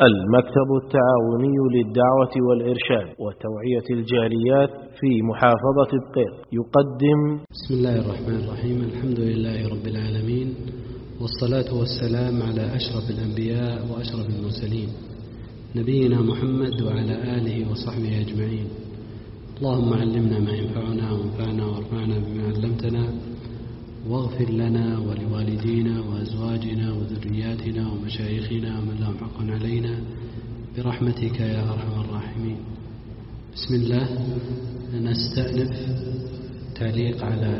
المكتب التعاوني للدعوة والإرشاد وتوعية الجاليات في محافظة بقير يقدم. بسم الله الرحمن الرحيم. الحمد لله رب العالمين، والصلاة والسلام على أشرف الأنبياء وأشرف المرسلين نبينا محمد وعلى آله وصحبه أجمعين. اللهم علمنا ما ينفعنا وانفعنا وارفعنا بما علمتنا، واغفر لنا ولوالدينا وأزواجنا وذرياتنا ومشايخنا ومن لهم حق علينا برحمتك يا أرحم الراحمين. بسم الله. نستأنف تعليق على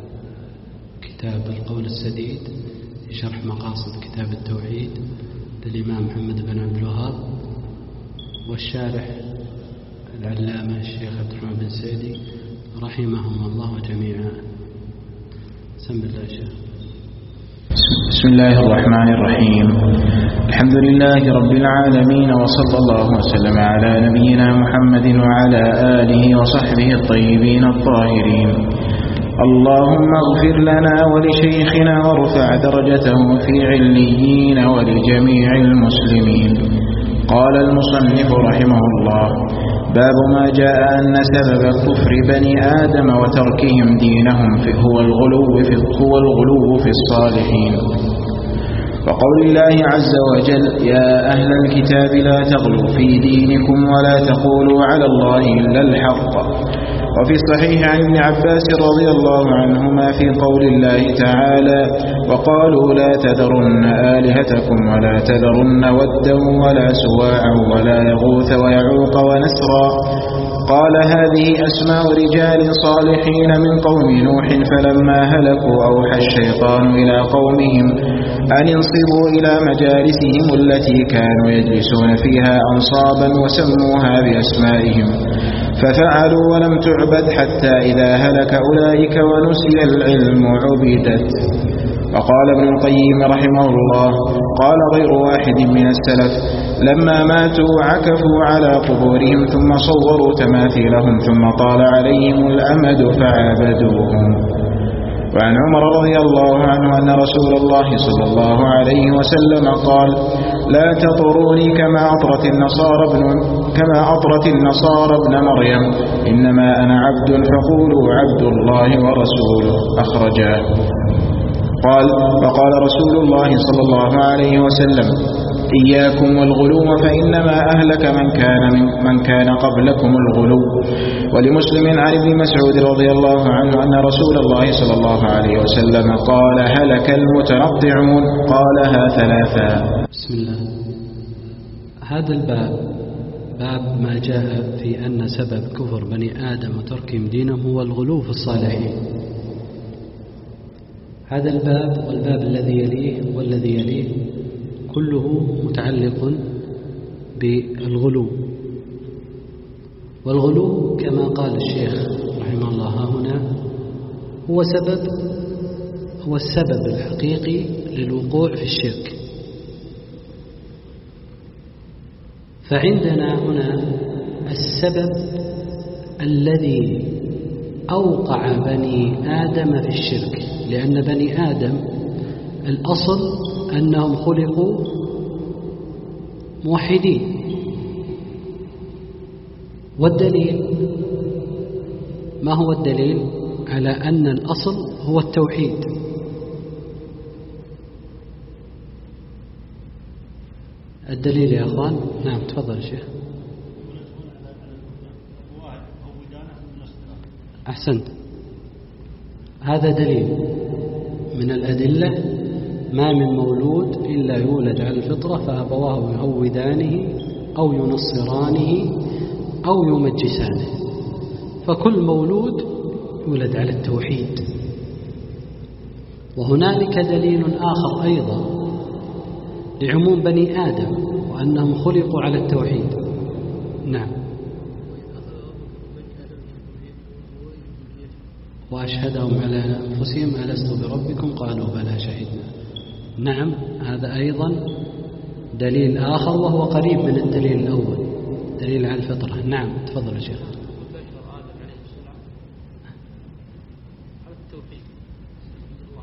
كتاب القول السديد في شرح مقاصد كتاب التوحيد للإمام محمد بن عبد الوهاب، والشارح العلامة الشيخ عبد الرحمن بن سعدي رحمهم الله جميعا. بسم الله يا شيخ. بسم الله الرحمن الرحيم. الحمد لله رب العالمين، وصلى الله وسلم على نبينا محمد وعلى آله وصحبه الطيبين الطاهرين. اللهم اغفر لنا ولشيخنا وارفع درجته في عليين ولجميع المسلمين. قال المصنف رحمه الله: باب ما جاء أن سبب كفر بني آدم وتركهم دينهم هو الغلو في الصالحين. وقول الله عز وجل: يا أهل الكتاب لا تغلوا في دينكم ولا تقولوا على الله إلا الحق. وفي الصحيح عن ابن عباس رضي الله عنهما في قول الله تعالى: وقالوا لا تذرن آلهتكم ولا تذرن ودا ولا سواعا ولا يغوث ويعوق ونسرا. قال: هذه أسماء رجال صالحين من قوم نوح، فلما هلكوا أوحى الشيطان إلى قومهم أن انصبوا إلى مجالسهم التي كانوا يجلسون فيها أنصابا وسموها بأسمائهم، ففعلوا ولم تعبد حتى إذا هلك أولئك ونسي العلم عبدت. وقال ابن القيم رحمه الله: قال غير واحد من السلف: لما ماتوا عكفوا على قبورهم ثم صوروا تماثيلهم ثم طال عليهم الأمد فعبدوهم. وعن عمر رضي الله عنه أن رسول الله صلى الله عليه وسلم قال: لا تطروني كما أطرت النصارى ابن مريم، إنما أنا عبد فقولوا عبد الله ورسوله. أخرجاه. قال: وقال رسول الله صلى الله عليه وسلم: إياكم والغلو فإنما أهلك من كان قبلكم الغلو. ولمسلم عن ابن مسعود رضي الله عنه أن رسول الله صلى الله عليه وسلم قال: هلك المتنطعون. قالها ثلاثا. بسم الله. هذا الباب باب ما جاء في أن سبب كفر بني آدم وتركهم دينهم هو الغلو في الصالحين. هذا الباب والباب الذي يليه والذي يليه كله متعلق بالغلو. والغلو كما قال الشيخ رحمه الله هنا هو السبب الحقيقي للوقوع في الشرك. فعندنا هنا السبب الذي أوقع بني آدم في الشرك، لأن بني آدم الأصل أنهم خلقوا موحدين. والدليل ما هو الدليل على أن الأصل هو التوحيد؟ الدليل يا أخوان. نعم تفضل شيخ. أحسنت. هذا دليل من الأدلة: ما من مولود إلا يولد على الفطرة فأبواه يهودانه أو ينصرانه أو يمجسانه. فكل مولود يولد على التوحيد. وهنالك دليل آخر أيضا لعموم بني آدم وأنهم خلقوا على التوحيد. نعم. وأشهدهم على أنفسهم ألست بربكم قالوا بلى شهدنا. نعم، هذا أيضا دليل آخر وهو قريب من الدليل الأول، دليل على الفطرة. نعم تفضل يا شيخ.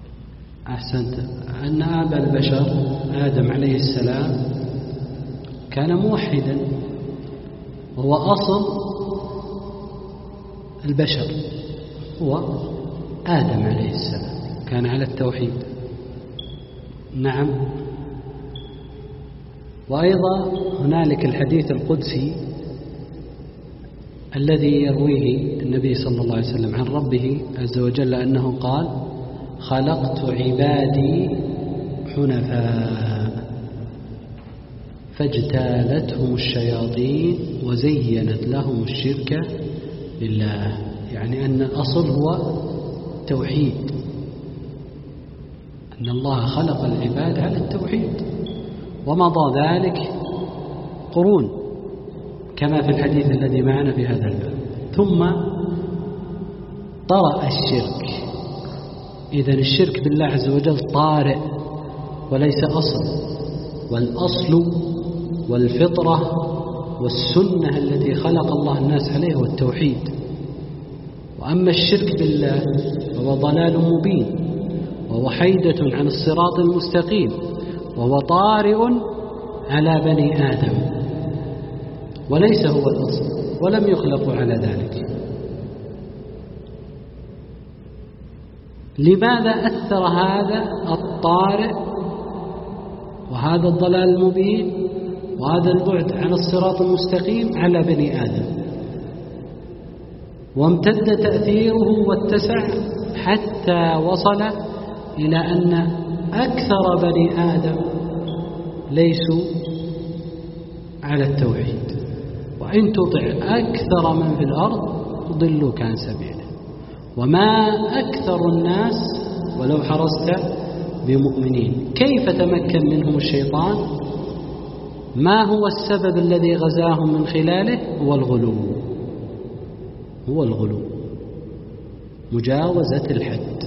أحسنت. أن أبا البشر آدم عليه السلام كان موحدا، وهو أصل البشر، هو آدم عليه السلام كان على التوحيد. نعم. وأيضا هنالك الحديث القدسي الذي يرويه النبي صلى الله عليه وسلم عن ربه عز وجل أنه قال: خلقت عبادي حنفاء فاجتالتهم الشياطين وزينت لهم الشرك لله. يعني أن الأصل هو التوحيد، أن الله خلق العباد على التوحيد، ومضى ذلك قرون كما في الحديث الذي معنا في هذا الباب. ثم طرأ الشرك. إذن الشرك بالله عز وجل طارئ وليس أصل، والأصل والفطرة والسنة التي خلق الله الناس عليه هو التوحيد. وأما الشرك بالله فهو ضلال مبين، وهو حيدة عن الصراط المستقيم، وهو طارئ على بني آدم، وليس هو الأصل، ولم يخلقوا على ذلك. لماذا أثر هذا الطارئ وهذا الضلال المبين وهذا البعد عن الصراط المستقيم على بني آدم، وامتد تأثيره واتسع حتى وصل إلى أن أكثر بني آدم ليسوا على التوحيد؟ وإن تطع أكثر من في الأرض ضلوك عن سبيله، وما أكثر الناس ولو حرصت بمؤمنين. كيف تمكن منهم الشيطان؟ ما هو السبب الذي غزاهم من خلاله؟ هو الغلو، هو الغلو، مجاوزة الحد.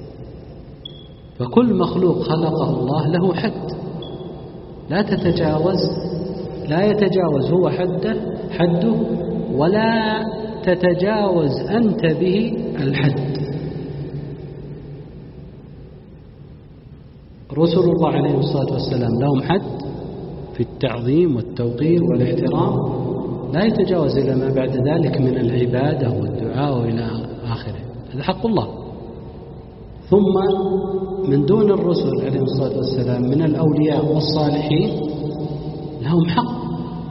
فكل مخلوق خلقه الله له حد لا يتجاوز هو حده، ولا تتجاوز أنت به الحد. رسول الله عليه الصلاة والسلام لهم حد في التعظيم والتوقير والاحترام لا يتجاوز إلى ما بعد ذلك من العبادة والدعاء إلى آخره، هذا حق الله. ثم من دون الرسل عليه الصلاة والسلام من الأولياء والصالحين لهم حق،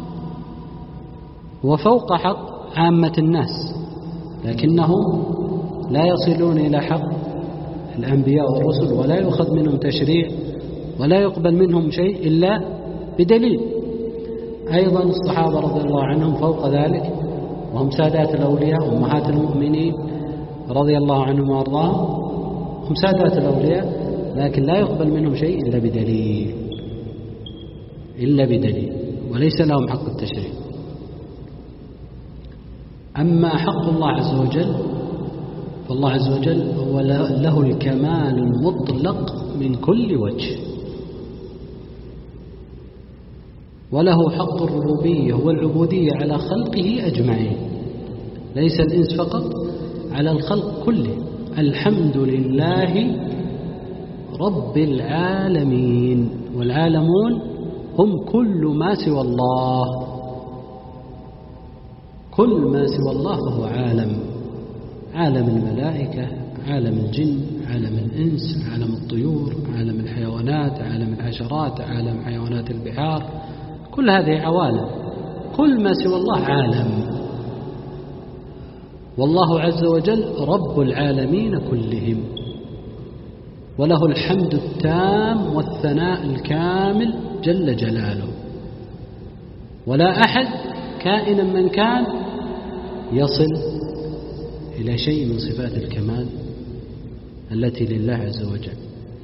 وفوق حق عامة الناس، لكنهم لا يصلون إلى حق الأنبياء والرسل، ولا يؤخذ منهم تشريع ولا يقبل منهم شيء إلا بدليل. أيضا الصحابة رضي الله عنهم فوق ذلك، وهم سادات الأولياء أمهات المؤمنين رضي الله عنهم وأرضاهم، هم سادات الأولياء، لكن لا يقبل منهم شيء إلا بدليل، وليس لهم حق التشريع. أما حق الله عز وجل فالله عز وجل هو له الكمال المطلق من كل وجه، وله حق الربوبية والعبودية على خلقه أجمعين، ليس الإنس فقط، على الخلق كله. الحمد لله رب العالمين، والعالمون هم كل ما سوى الله، كل ما سوى الله فهو عالم الملائكة، عالم الجن، عالم الإنس، عالم الطيور، عالم الحيوانات، عالم الحشرات، عالم حيوانات البحار، كل هذه عوالم، كل ما سوى الله عالم. والله عز وجل رب العالمين كلهم، وله الحمد التام والثناء الكامل جل جلاله، ولا أحد كائنا من كان يصل إلى شيء من صفات الكمال التي لله عز وجل.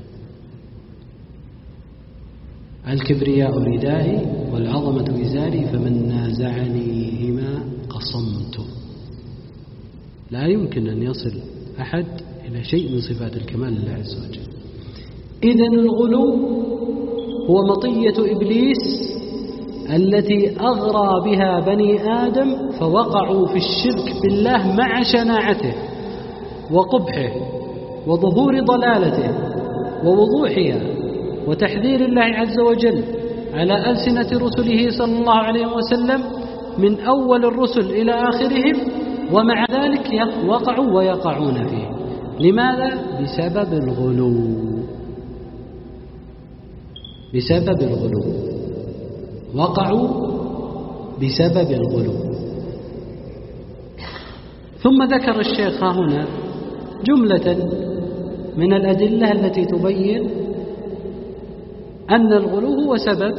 الكبرياء ردائي والعظمة إزاري، فمن نازعنيهما قصمته. لا يمكن أن يصل أحد إلى شيء من صفات الكمال لله عز وجل. إذن الغلو هو مطية إبليس التي أغرى بها بني آدم، فوقعوا في الشرك بالله مع شناعته وقبحه وظهور ضلالته ووضوحها وتحذير الله عز وجل على ألسنة رسله صلى الله عليه وسلم من أول الرسل إلى آخرهم، ومع ذلك وقعوا ويقعون فيه. لماذا؟ بسبب الغلو. بسبب الغلو وقعوا، بسبب الغلو. ثم ذكر الشيخ هنا جملة من الأدلة التي تبين أن الغلو هو سبب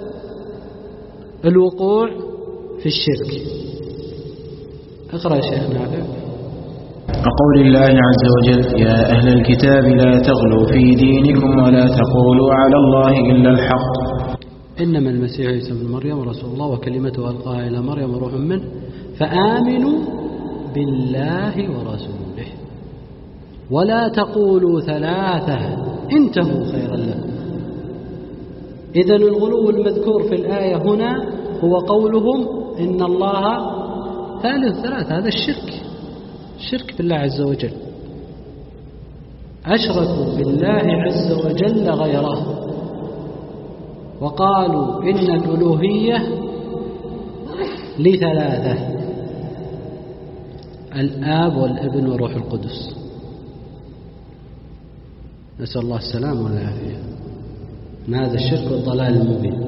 الوقوع في الشرك. اقرأ يا شيخ نافع. وقول الله عز وجل: يا أهل الكتاب لا تغلوا في دينكم ولا تقولوا على الله إلا الحق. إنما المسيح عيسى بن مريم رسول الله وكلمته ألقاها إلى مريم وروح منه فآمنوا بالله ورسوله ولا تقولوا ثلاثة انتهوا خيرا لكم. إذن الغلو المذكور في الآية هنا هو قولهم إن الله ثالث ثلاثة. هذا الشرك بالله عز وجل. أشركوا بالله عز وجل غيره وقالوا إن الألوهية لثلاثة: الآب والابن والروح القدس. نسأل الله السلام والعافية. هذا الشرك والضلال المبين.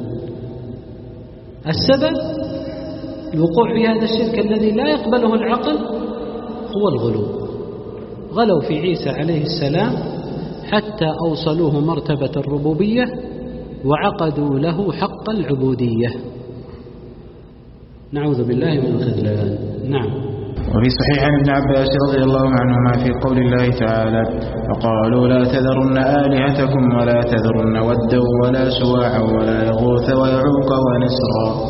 السبب الوقوع في هذا الشرك الذي لا يقبله العقل هو الغلو. غلوا في عيسى عليه السلام حتى أوصلوه مرتبة الربوبية وعقدوا له حق العبودية. نعوذ بالله من الخذلان. نعم. وفي صحيح عن ابن عباس رضي الله عنهما في قول الله تعالى: وقالوا لا تذرن آلهتكم ولا تذرن ودا ولا سواعا ولا يغوث ويعوق ونسرا.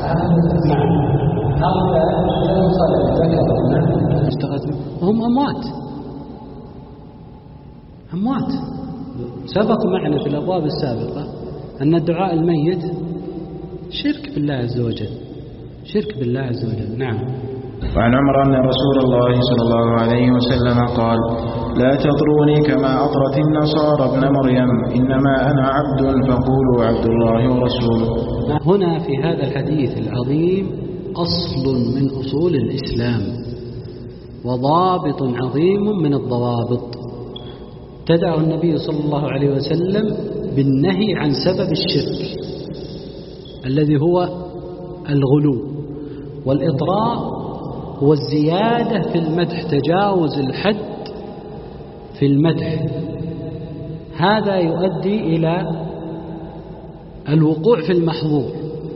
هم أموات. سبق معنا في الأبواب السابقة أن الدعاء الميت شرك بالله عز وجل. شرك بالله عز وجل. نعم. وعن عمر أن رسول الله صلى الله عليه وسلم قال: لا تطروني كما أطرت النصارى ابن مريم، إنما أنا عبد فقولوا عبد الله ورسوله. هنا في هذا الحديث العظيم أصل من أصول الإسلام وضابط عظيم من الضوابط. ابتدأ النبي صلى الله عليه وسلم بالنهي عن سبب الشرك الذي هو الغلو والإطراء والزيادة في المدح، تجاوز الحد في المدح. هذا يؤدي إلى الوقوع في المحظور.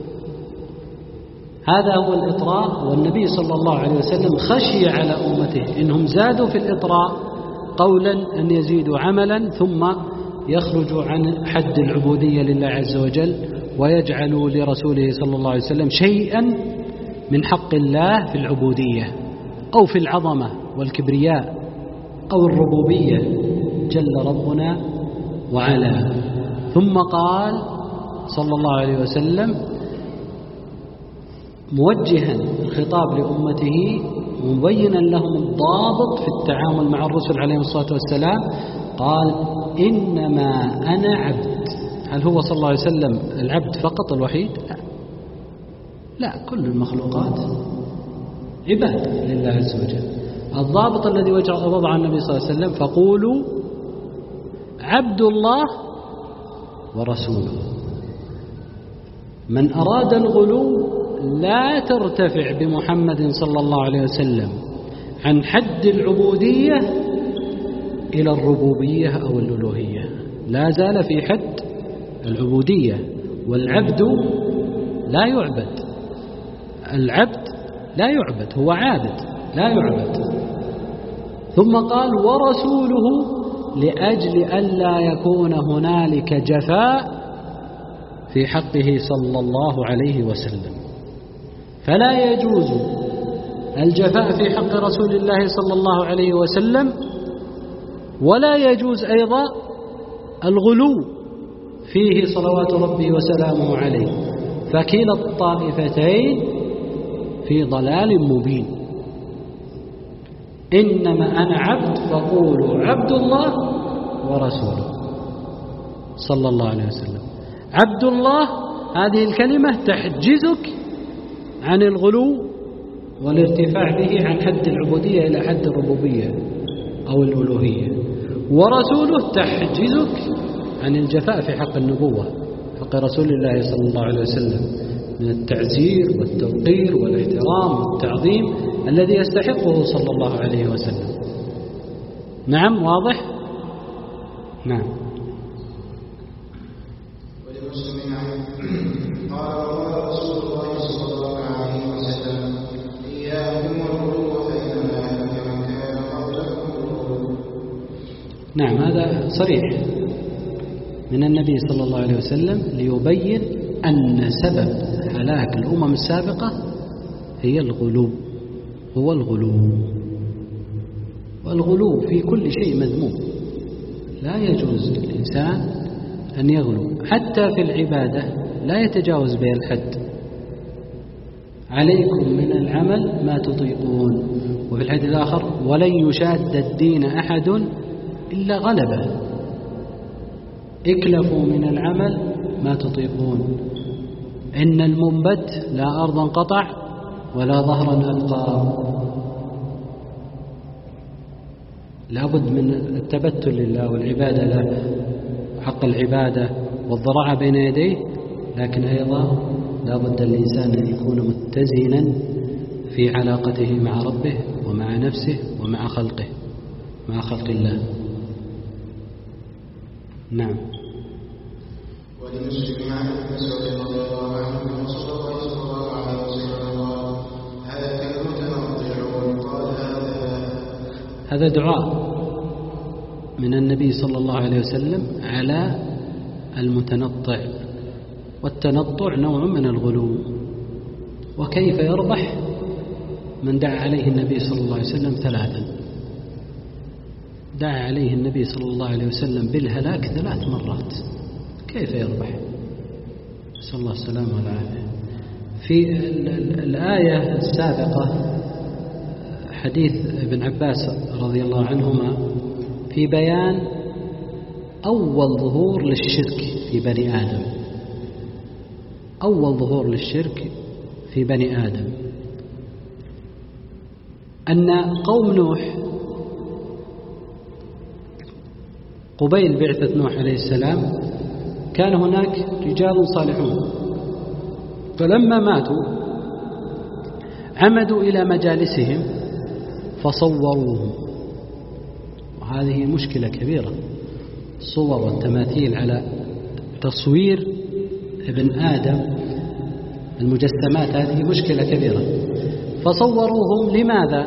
هذا هو الإطراء. والنبي صلى الله عليه وسلم خشي على أمته إنهم زادوا في الإطراء قولا أن يزيدوا عملا ثم يخرجوا عن حد العبودية لله عز وجل ويجعلوا لرسوله صلى الله عليه وسلم شيئا من حق الله في العبودية أو في العظمة والكبرياء أو الربوبية جل ربنا وعلا. ثم قال صلى الله عليه وسلم موجها الخطاب لأمته مبينا لهم الضابط في التعامل مع الرسل عليهم الصلاة والسلام، قال: إنما أنا عبد. هل هو صلى الله عليه وسلم العبد فقط الوحيد؟ لا، كل المخلوقات عباد لله عز وجل. الضابط الذي وضع النبي صلى الله عليه وسلم: فقولوا عبد الله ورسوله. من أراد الغلو لا ترتفع بمحمد صلى الله عليه وسلم عن حد العبودية إلى الربوبية أو الألوهية، لا زال في حد العبودية. والعبد لا يعبد، العبد لا يعبد، هو عابد لا يعبد. ثم قال: ورسوله، لأجل ألا يكون هنالك جفاء في حقه صلى الله عليه وسلم. فلا يجوز الجفاء في حق رسول الله صلى الله عليه وسلم، ولا يجوز أيضا الغلو فيه صلوات ربي وسلامه عليه. فكلا الطائفتين في ضلال مبين. إنما أنا عبد فقولوا عبد الله ورسوله صلى الله عليه وسلم. عبد الله هذه الكلمة تحجزك عن الغلو والارتفاع به عن حد العبودية إلى حد الربوبية أو الألوهية. ورسوله تحجزك عن الجفاء في حق النبوة، حق رسول الله صلى الله عليه وسلم، من التعزير والتوقير والاحترام والتعظيم الذي يستحقه صلى الله عليه وسلم. نعم، واضح؟ نعم. ولمسلم قال رسول الله صلى الله عليه وسلم إياكم والغلو فإنما أهلك من كان قبلكم الغلو. نعم، هذا صريح من النبي صلى الله عليه وسلم ليبين أن سبب هلاك الأمم السابقة هي الغلو، هو الغلو. والغلو في كل شيء مذموم، لا يجوز للإنسان أن يغلو، حتى في العبادة لا يتجاوز بها الحد. عليكم من العمل ما تطيقون. وفي الحديث الآخر ولن يشاد الدين أحد إلا غلبه. اكلفوا من العمل ما تطيقون. إن المنبت لا أرضا قطع ولا ظهرا أبقى. لابد من التبتل لله والعبادة له، حق العبادة والضراعة بين يديه، لكن أيضا لابد الإنسان أن يكون متزنا في علاقته مع ربه ومع نفسه ومع خلقه، مع خلق الله. نعم. ولمسلم عن ابن مسعود رضي الله عنه رسول الله صلى الله عليه وسلم هذا المتنطعون قال هذا دعاء من النبي صلى الله عليه وسلم على المتنطع. والتنطع نوع من الغلو. وكيف يربح من دعا عليه النبي صلى الله عليه وسلم ثلاثا. دعا عليه النبي صلى الله عليه وسلم بالهلاك 3 مرات، كيف يربح؟ نسأل الله السلامة والعافية. في الآية السابقة حديث ابن عباس رضي الله عنهما في بيان أول ظهور للشرك في بني آدم، أول ظهور للشرك في بني آدم، أن قوم نوح قبيل بعثة نوح عليه السلام كان هناك رجال صالحون، فلما ماتوا عمدوا إلى مجالسهم فصوروهم. وهذه مشكلة كبيرة، الصور والتماثيل على تصوير ابن آدم، المجسمات، هذه مشكلة كبيرة. فصوروهم.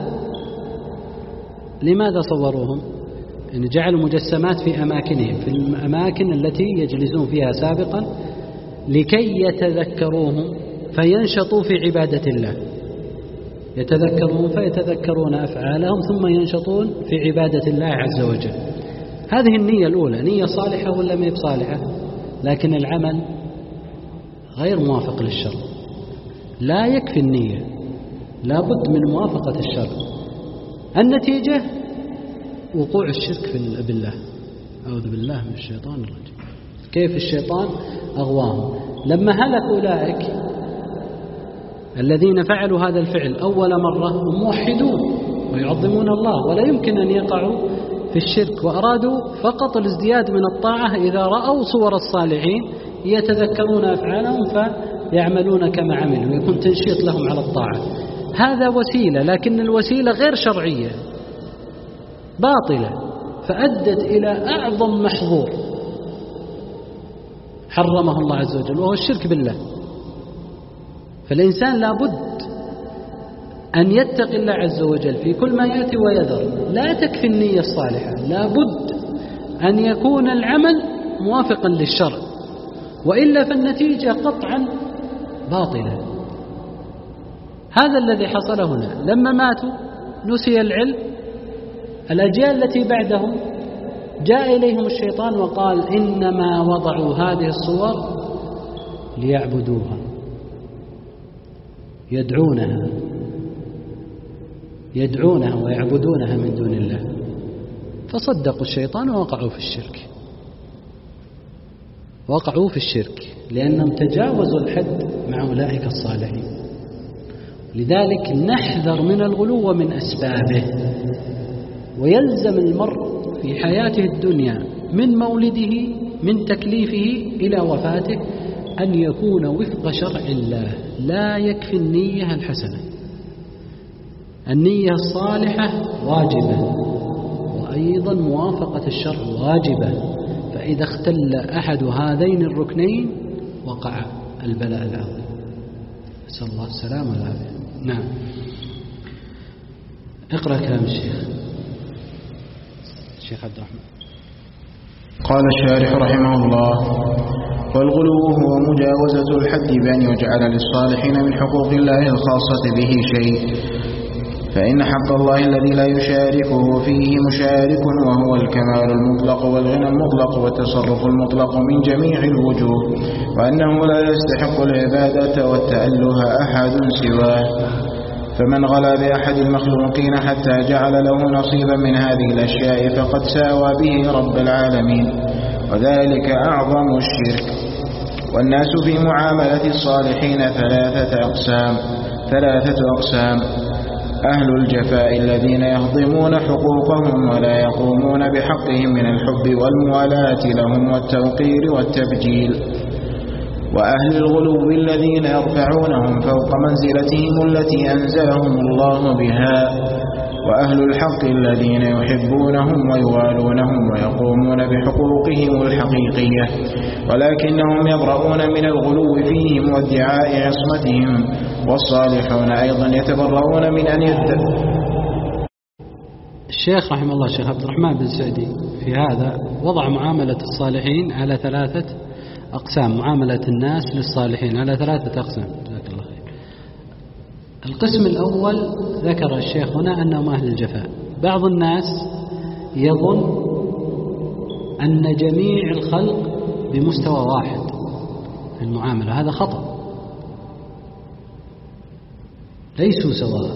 لماذا صوروهم؟ يعني جعلوا مجسمات في أماكنهم، في الأماكن التي يجلسون فيها سابقا، لكي يتذكروهم فينشطوا في عبادة الله. يتذكرون فيتذكرون أفعالهم ثم ينشطون في عبادة الله عز وجل. هذه النية الأولى، نية صالحة ولا ما هي بصالحة؟ لكن العمل غير موافق للشرع. لا يكفي النية، لابد من موافقة الشرع. النتيجة وقوع الشرك بالله. أعوذ بالله من الشيطان الرجيم. كيف الشيطان أغواهم لما هلك أولئك الذين فعلوا هذا الفعل أول مرة، هم موحدون ويعظمون الله ولا يمكن أن يقعوا في الشرك، وأرادوا فقط الازدياد من الطاعة. إذا رأوا صور الصالحين يتذكرون أفعالهم فيعملون كما عملوا، ويكون تنشيط لهم على الطاعة. هذا وسيلة، لكن الوسيلة غير شرعية باطلة، فأدت إلى أعظم محظور حرمه الله عز وجل، وهو الشرك بالله. فالإنسان لابد أن يتقي الله عز وجل في كل ما يأتي ويذر. لا تكفي النية الصالحة، لابد أن يكون العمل موافقا للشرع، وإلا فالنتيجة قطعا باطلة. هذا الذي حصل هنا. لما ماتوا نسي العلم. الأجيال التي بعدهم جاء إليهم الشيطان وقال إنما وضعوا هذه الصور ليعبدوها، يدعونها ويعبدونها من دون الله، فصدقوا الشيطان ووقعوا في الشرك. لأنهم تجاوزوا الحد مع أولئك الصالحين. لذلك نحذر من الغلو من أسبابه، ويلزم المرء في حياته الدنيا من مولده من تكليفه إلى وفاته أن يكون وفق شرع الله. لا يكفي النية الحسنة، النية الصالحة واجبة، وأيضا موافقة الشرع واجبة. فإذا اختل أحد هذين الركنين وقع البلاء العظيم، نسأل الله السلامة والعافية. نعم. اقرأ كلام الشيخ عبد الرحمن. قال الشارح رحمه الله: والغلو هو مجاوزة الحد بأن يجعل للصالحين من حقوق الله الخاصة به شيء، فإن حق الله الذي لا يشاركه فيه مشارك، وهو الكمال المطلق والغنى المطلق والتصرف المطلق من جميع الوجوه، وأنه لا يستحق العبادة والتأله أحد سواه. فمن غلا بأحد المخلوقين حتى جعل له نصيبا من هذه الأشياء فقد ساوى به رب العالمين، وذلك أعظم الشرك. والناس في معاملة الصالحين ثلاثة أقسام: أهل الجفاء الذين يهضمون حقوقهم ولا يقومون بحقهم من الحب والموالاة لهم والتوقير والتبجيل، وأهل الغلو الذين يرفعونهم فوق منزلتهم التي أنزلهم الله بها، وأهل الحق الذين يحبونهم ويوالونهم ويقومون بحقوقهم الحقيقية، ولكنهم يبرؤون من الغلو فيهم وادعاء عصمتهم. والصالحون أيضا يتبرؤون من أن الشيخ رحمه الله الشيخ عبد الرحمن بن سعدي في هذا وضع معاملة الصالحين على 3 أقسام، معاملة الناس للصالحين على 3 أقسام. جزاك الله خير. القسم الأول ذكر الشيخ هنا أنهم أهل الجفاء. بعض الناس يظن أن جميع الخلق بمستوى واحد في المعاملة، هذا خطأ، ليسوا سواء.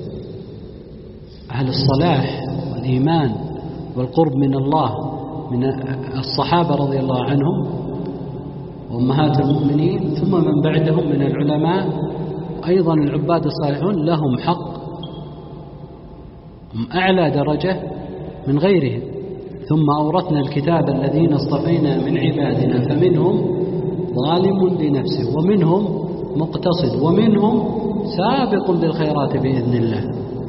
أهل الصلاح والإيمان والقرب من الله من الصحابة رضي الله عنهم وأمهات المؤمنين ثم من بعدهم من العلماء، أيضا العباد الصالحون لهم حق، هم أعلى درجة من غيرهم. ثم أورثنا الكتاب الذين اصطفينا من عبادنا فمنهم ظالم لنفسه ومنهم مقتصد ومنهم سابق بالخيرات بإذن الله.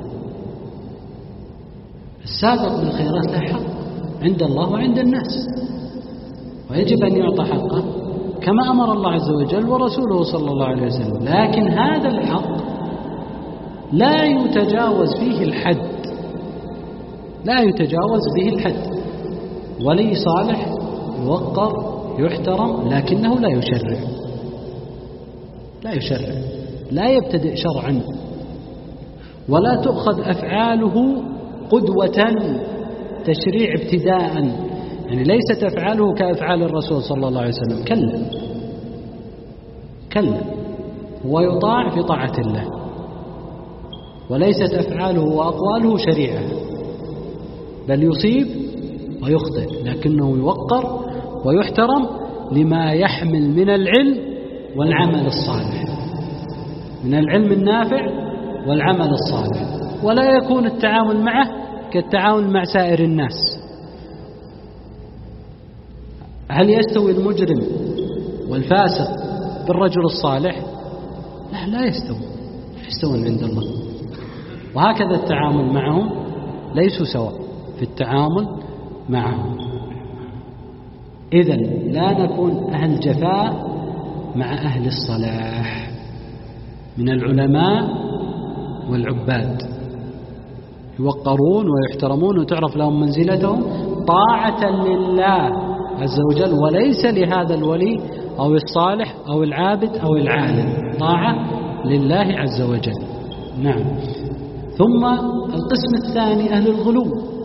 السابق بالخيرات له حق عند الله وعند الناس، ويجب أن يعطى حقه كما أمر الله عز وجل ورسوله صلى الله عليه وسلم. لكن هذا الحق لا يتجاوز فيه الحد، لا يتجاوز به الحد. ولي صالح يوقر يحترم، لكنه لا يشرع، لا يبتدئ شرعا، ولا تؤخذ أفعاله قدوة تشريع ابتداء، يعني ليست أفعاله كأفعال الرسول صلى الله عليه وسلم، كلا ويطاع في طاعة الله، وليست أفعاله وأقواله شريعة، بل يصيب ويخطئ، لكنه يوقر ويحترم لما يحمل من العلم والعمل الصالح، من العلم النافع والعمل الصالح. ولا يكون التعامل معه كالتعامل مع سائر الناس. هل يستوي المجرم والفاسق بالرجل الصالح؟ لا يستوون عند الله. وهكذا التعامل معهم، ليسوا سواء في التعامل معهم. إذن لا نكون أهل جفاء مع أهل الصلاح من العلماء والعباد، يوقرون ويحترمون وتعرف لهم منزلتهم طاعة لله عز وجل، وليس لهذا الولي أو الصالح أو العابد أو العالم، طاعة لله عز وجل. نعم. ثم القسم الثاني أهل الغلو،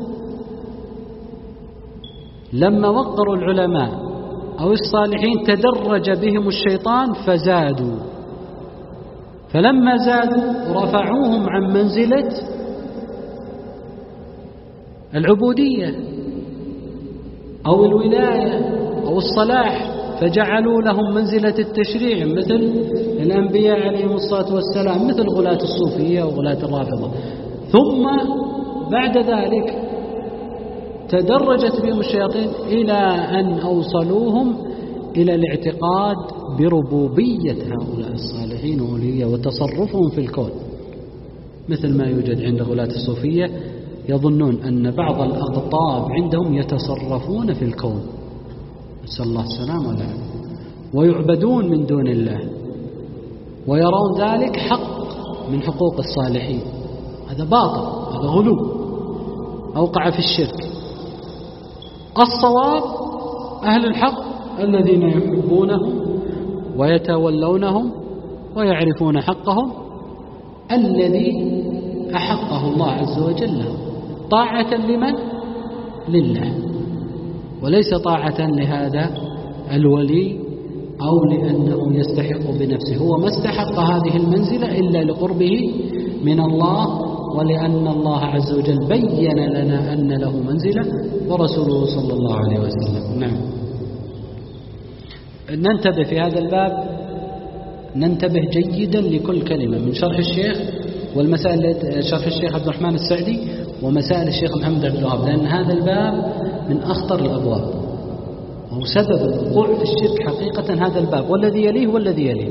لما وقروا العلماء أو الصالحين تدرج بهم الشيطان فزادوا، فلما زادوا رفعوهم عن منزلة العبودية أو الولاية أو الصلاح، فجعلوا لهم منزلة التشريع مثل الأنبياء عليهم الصلاة والسلام، مثل غلاة الصوفية وغلاة الرافضة. ثم بعد ذلك تدرجت بهم الشياطين إلى أن أوصلوهم إلى الاعتقاد بربوبية هؤلاء الصالحين وأولياء وتصرفهم في الكون، مثل ما يوجد عند غلاة الصوفية، يظنون أن بعض الأقطاب عندهم يتصرفون في الكون، نسأل الله السلامة والعافية، ويعبدون من دون الله ويرون ذلك حق من حقوق الصالحين. هذا باطل، هذا غلو، أوقع في الشرك. الصواب أهل الحق الذين يحبونهم ويتولونهم ويعرفون حقهم الذي أحقه الله عز وجل لهم، طاعة لمن؟ لله، وليس طاعة لهذا الولي أو لأنه يستحق بنفسه. هو ما استحق هذه المنزلة إلا لقربه من الله، ولأن الله عز وجل بين لنا أن له منزلة ورسوله صلى الله عليه وسلم. نعم. ننتبه في هذا الباب، ننتبه جيدا لكل كلمة من شرح الشيخ والمسائل، شرح الشيخ عبد الرحمن السعدي ومسائل الشيخ محمد عبد الوهاب، لأن هذا الباب من أخطر الأبواب، وسبب الوقوع في الشرك حقيقة هذا الباب والذي يليه والذي يليه.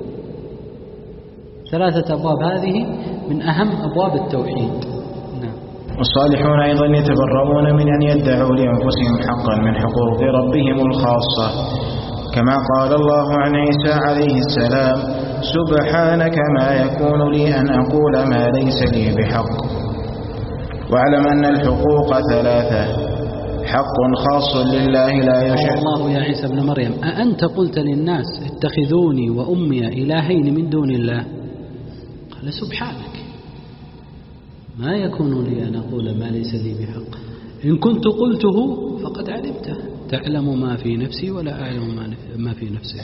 3 أبواب هذه من أهم أبواب التوحيد. نعم. والصالحون أيضا يتبرؤون من أن يدعوا لأنفسهم حقا من حقوق ربهم الخاصة، كما قال الله عن عيسى عليه السلام: سبحانك ما يكون لي أن أقول ما ليس لي بحق. واعلم أن الحقوق 3: حق خاص لله لا يشرك. الله يا عيسى ابن مريم أأنت قلت للناس اتخذوني وأمي إلهين من دون الله؟ قال: سبحانك ما يكون لي أن أقول ما ليس لي بحق، إن كنت قلته فقد علمته، تعلم ما في نفسي ولا أعلم ما في نفسك.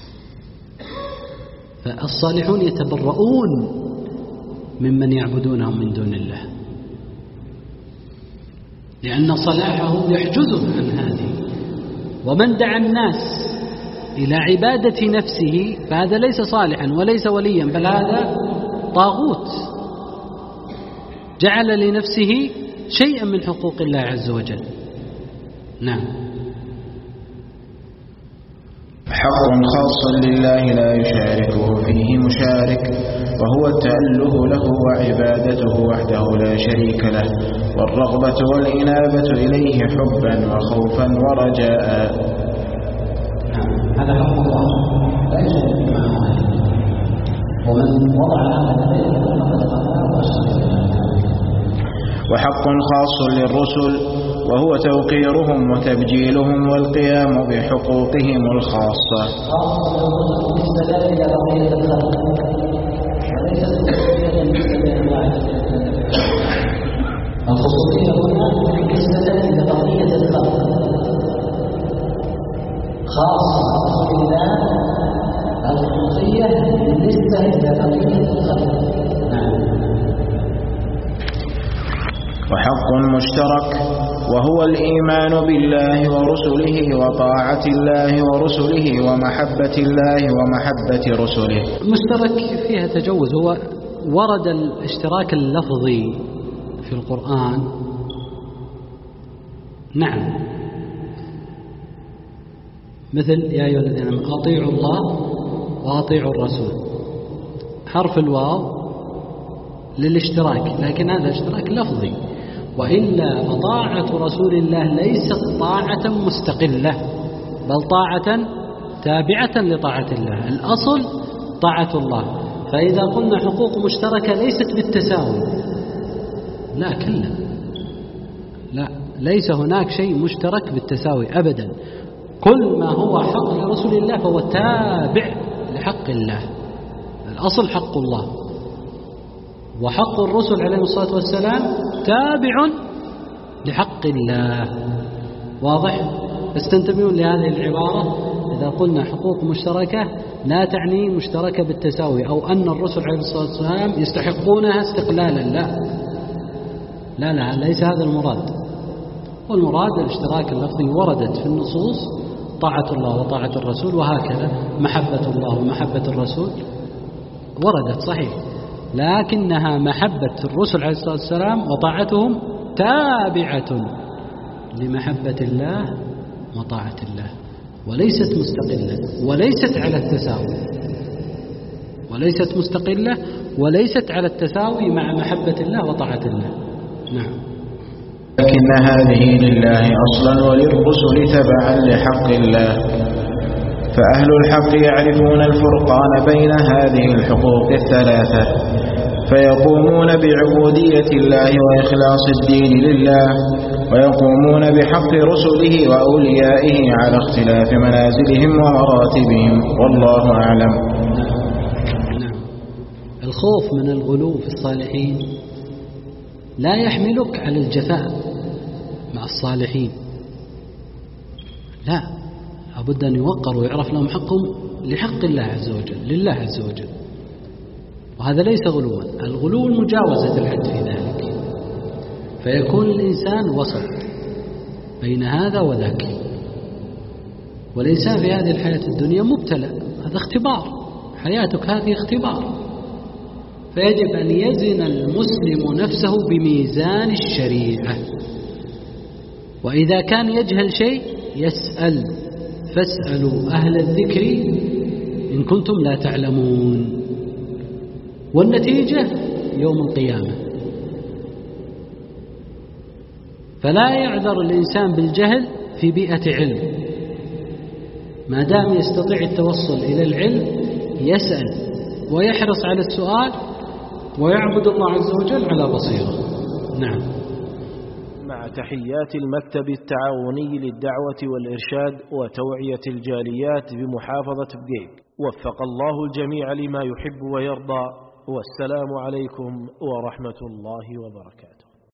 فالصالحون يتبرؤون ممن يعبدونهم من دون الله، لأن صلاحهم يحجزهم عن هذه. ومن دعا الناس إلى عبادة نفسه فهذا ليس صالحا وليس وليا، بل هذا طاغوت جعل لنفسه شيئا من حقوق الله عز وجل. نعم. حق خاص لله لا يشاركه فيه مشارك، وهو التأله له وعبادته وحده لا شريك له، والرغبة والإنابة إليه حبا وخوفا ورجاء. هذا حق الله لا يشارك معه، ومن وضع هذا فقد قال واشرك. وحق خاص للرسل، وهو توقيرهم وتبجيلهم والقيام بحقوقهم الخاصة. الخصوصية هنا نسبة إلى بقية الخلق، خاصة بالله، الخصوصية بالنسبة إلى بقية الخلق. وحق مشترك، وهو الإيمان بالله ورسله وطاعة الله ورسله ومحبة الله ومحبة رسله. مشترك فيها تجوز، هو ورد الاشتراك اللفظي في القرآن. نعم، مثل يا أيها الذين آمنوا أطيعوا الله وأطيعوا الرسول، حرف الواو للاشتراك، لكن هذا اشتراك لفظي، وإلا فطاعة رسول الله ليست طاعة مستقلة، بل طاعة تابعة لطاعة الله. الأصل طاعة الله، فإذا قلنا حقوق مشتركة ليست بالتساوي، لا كلا، لا، ليس هناك شيء مشترك بالتساوي أبدا. كل ما هو حق لرسول الله فهو تابع لحق الله، الأصل حق الله، وحق الرسل عليه الصلاة والسلام تابع لحق الله. واضح؟ استنتبهون لهذه العبارة. إذا قلنا حقوق مشتركة لا تعني مشتركة بالتساوي، أو أن الرسل عليه الصلاة والسلام يستحقونها استقلالا، لا لا، ليس هذا المراد. والمراد الاشتراك اللفظي وردت في النصوص طاعة الله وطاعة الرسول، وهكذا محبة الله ومحبة الرسول وردت صحيح، لكنها محبة الرسل عليه الصلاة والسلام وطاعتهم تابعة لمحبة الله وطاعة الله، وليست مستقلة وليست على التساوي، وليست مستقلة وليست على التساوي مع محبة الله وطاعة الله. نعم. لكن هذه لله أصلا وللرسل تبعا لحق الله، فأهل الحق يعرفون الفرقان بين هذه الحقوق الثلاثة، فيقومون بعبودية الله وإخلاص الدين لله، ويقومون بحق رسله وأوليائه على اختلاف منازلهم ومراتبهم، والله أعلم. نعم. الخوف من الغلو في الصالحين لا يحملك على الجفاء مع الصالحين، لا، لابد أن يوقر ويعرف لهم حقهم لحق الله عز وجل، لله عز وجل، وهذا ليس غلوا. الغلو مجاوزة الحد في ذلك، فيكون الإنسان وسط بين هذا وذاك، والإنسان في هذه الحياة الدنيا مبتلى، هذا اختبار، حياتك هذه اختبار، فيجب أن يزن المسلم نفسه بميزان الشريعة، وإذا كان يجهل شيء يسأل، فاسألوا أهل الذكر إن كنتم لا تعلمون، والنتيجة يوم القيامة. فلا يعذر الإنسان بالجهل في بيئة علم، ما دام يستطيع التوصل إلى العلم يسأل ويحرص على السؤال ويعبد الله عز وجل على بصيرة. نعم. مع تحيات المكتب التعاوني للدعوة والإرشاد وتوعية الجاليات بمحافظة بقيق، وفق الله الجميع لما يحب ويرضى، والسلام عليكم ورحمة الله وبركاته.